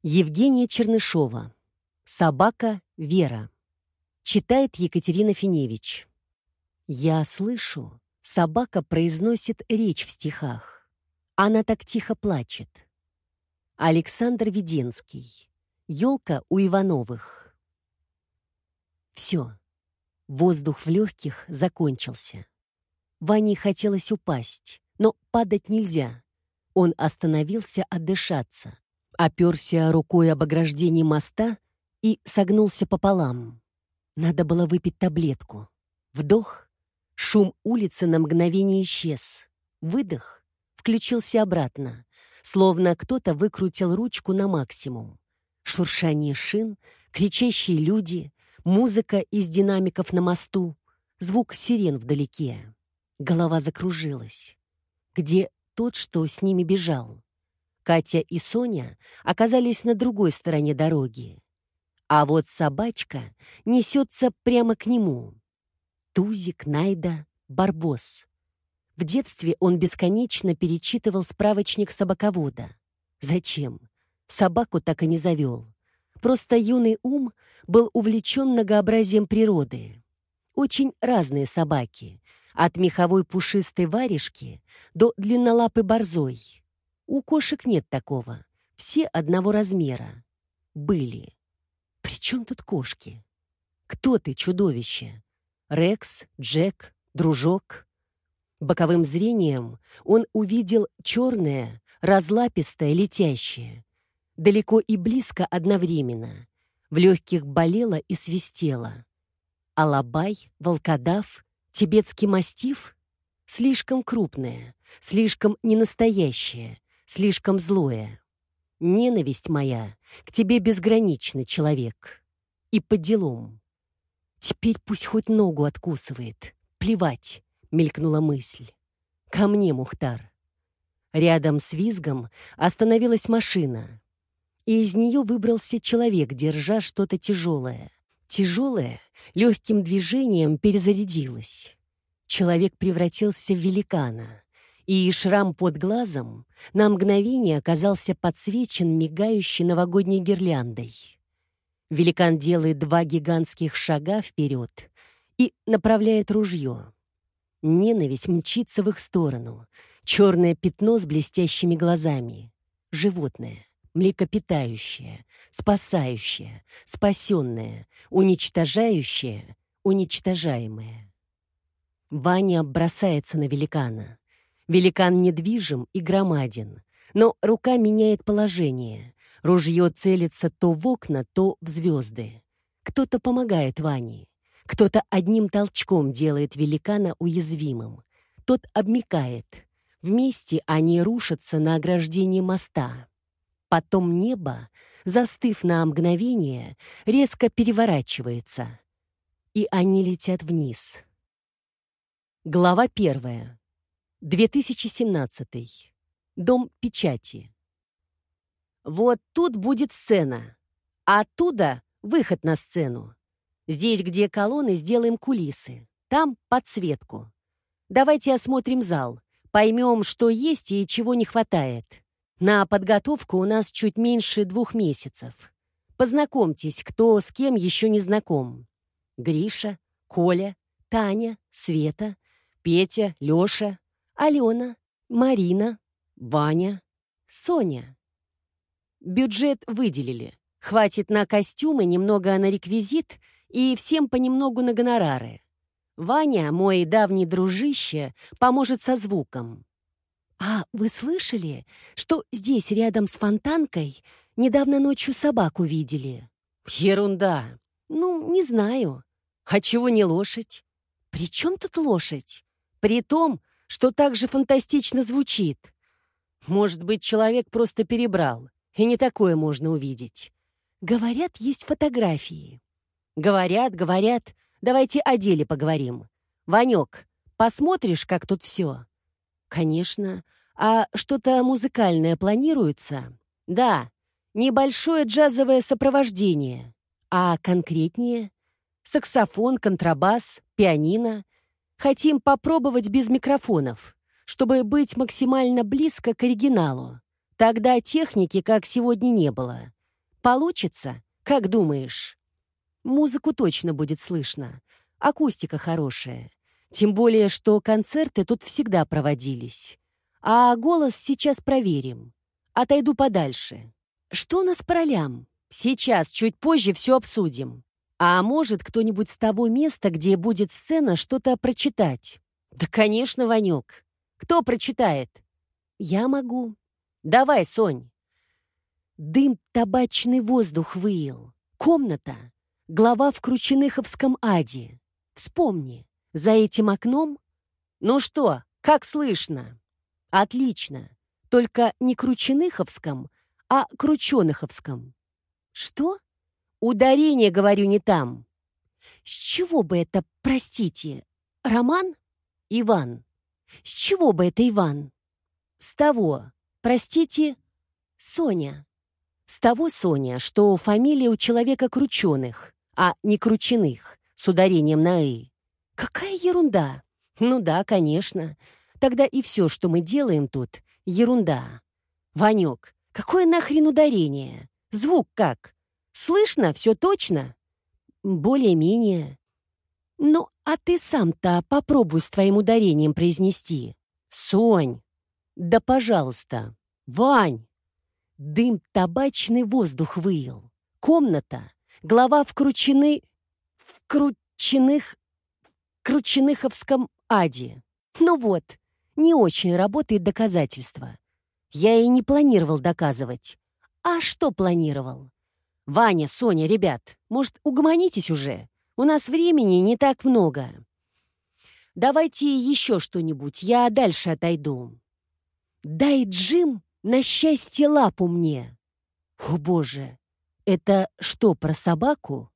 Евгения Чернышова. «Собака Вера». Читает Екатерина Финевич. Я слышу, собака произносит речь в стихах. Она так тихо плачет. Александр Веденский. «Елка у Ивановых». Все. Воздух в легких закончился. Ване хотелось упасть, но падать нельзя. Он остановился отдышаться, оперся рукой об ограждение моста и согнулся пополам. Надо было выпить таблетку. Вдох. Шум улицы на мгновение исчез. Выдох. Включился обратно, словно кто-то выкрутил ручку на максимум. Шуршание шин, кричащие люди, музыка из динамиков на мосту, звук сирен вдалеке. Голова закружилась. Где тот, что с ними бежал? Катя и Соня оказались на другой стороне дороги. А вот собачка несется прямо к нему. Тузик, Найда, Барбос. В детстве он бесконечно перечитывал справочник собаковода. Зачем? Собаку так и не завел. Просто юный ум был увлечен многообразием природы. Очень разные собаки. От меховой пушистой варежки до длиннолапой борзой. У кошек нет такого. Все одного размера. Были. При чем тут кошки? Кто ты, чудовище? Рекс, Джек, дружок? Боковым зрением он увидел черное, разлапистое, летящее. Далеко и близко одновременно. В легких болело и свистело. Алабай, волкодав, тибетский мастиф? Слишком крупное, слишком ненастоящее, слишком злое. Ненависть моя к тебе безгранична, человек. И по делам. Теперь пусть хоть ногу откусывает. Плевать, мелькнула мысль. Ко мне, Мухтар. Рядом с визгом остановилась машина. И из нее выбрался человек, держа что-то тяжелое. Тяжелое легким движением перезарядилось. Человек превратился в великана. И шрам под глазом на мгновение оказался подсвечен мигающей новогодней гирляндой. Великан делает 2 гигантских шага вперед и направляет ружье. Ненависть мчится в их сторону. Черное пятно с блестящими глазами. Животное, млекопитающее, спасающее, спасенное, уничтожающее, уничтожаемое. Ваня бросается на великана. Великан недвижим и громаден, но рука меняет положение. Ружье целится то в окна, то в звезды. Кто-то помогает Ване. Кто-то одним толчком делает великана уязвимым. Тот обмякает. Вместе они рушатся на ограждении моста. Потом небо, застыв на мгновение, резко переворачивается. И они летят вниз. Глава 1. 2017. Дом печати. Вот тут будет сцена, а оттуда выход на сцену. Здесь, где колонны, сделаем кулисы, там подсветку. Давайте осмотрим зал, поймем, что есть и чего не хватает. На подготовку у нас чуть меньше 2 месяцев. Познакомьтесь, кто с кем еще не знаком. Гриша, Коля, Таня, Света, Петя, Леша, Алена, Марина, Ваня, Соня. Бюджет выделили. Хватит на костюмы, немного на реквизит и всем понемногу на гонорары. Ваня, мой давний дружище, поможет со звуком. А вы слышали, что здесь рядом с фонтанкой недавно ночью собаку видели? Ерунда. Ну, не знаю. А чего не лошадь? При чем тут лошадь? При том, что так же фантастично звучит. Может быть, человек просто перебрал, и не такое можно увидеть. Говорят, есть фотографии. Говорят. Давайте о деле поговорим. Ванек, посмотришь, как тут все? Конечно. А что-то музыкальное планируется? Да. Небольшое джазовое сопровождение. А конкретнее? Саксофон, контрабас, пианино. Хотим попробовать без микрофонов, чтобы быть максимально близко к оригиналу. Тогда техники, как сегодня, не было. Получится? Как думаешь? Музыку точно будет слышно. Акустика хорошая. Тем более, что концерты тут всегда проводились. А голос сейчас проверим. Отойду подальше. Что у нас по ролям? Сейчас, чуть позже все обсудим. А может, кто-нибудь с того места, где будет сцена, что-то прочитать? Да, конечно, Ванек. Кто прочитает? Я могу. Давай, Сонь. Дым, табачный воздух выел. Комната. Глава в Крученыховском аде. Вспомни, за этим окном... Ну что, как слышно? Отлично. Только не Крученыховском, а Крученыховском. Что? Ударение, говорю, не там. С чего бы это, простите, Роман? Иван. С чего бы это Иван? С того, простите, Соня. С того, Соня, что фамилия у человека Крученых, а не Крученых, с ударением на «и». Какая ерунда! Ну да, конечно. Тогда и все, что мы делаем тут, ерунда. Ванек, какое нахрен ударение? Звук как? Слышно? Все точно? Более-менее. Ну, а ты сам-то попробуй с твоим ударением произнести. Сонь! Да пожалуйста. Вань! Дым, табачный воздух выел. Комната. Глава в Крученыховском аде. Ну вот, не очень работает доказательство. Я и не планировал доказывать. А что планировал? Ваня, Соня, ребят, может, угомонитесь уже? У нас времени не так много. Давайте еще что-нибудь, я дальше отойду. Дай, Джим, на счастье лапу мне. О, Боже, это что, про собаку?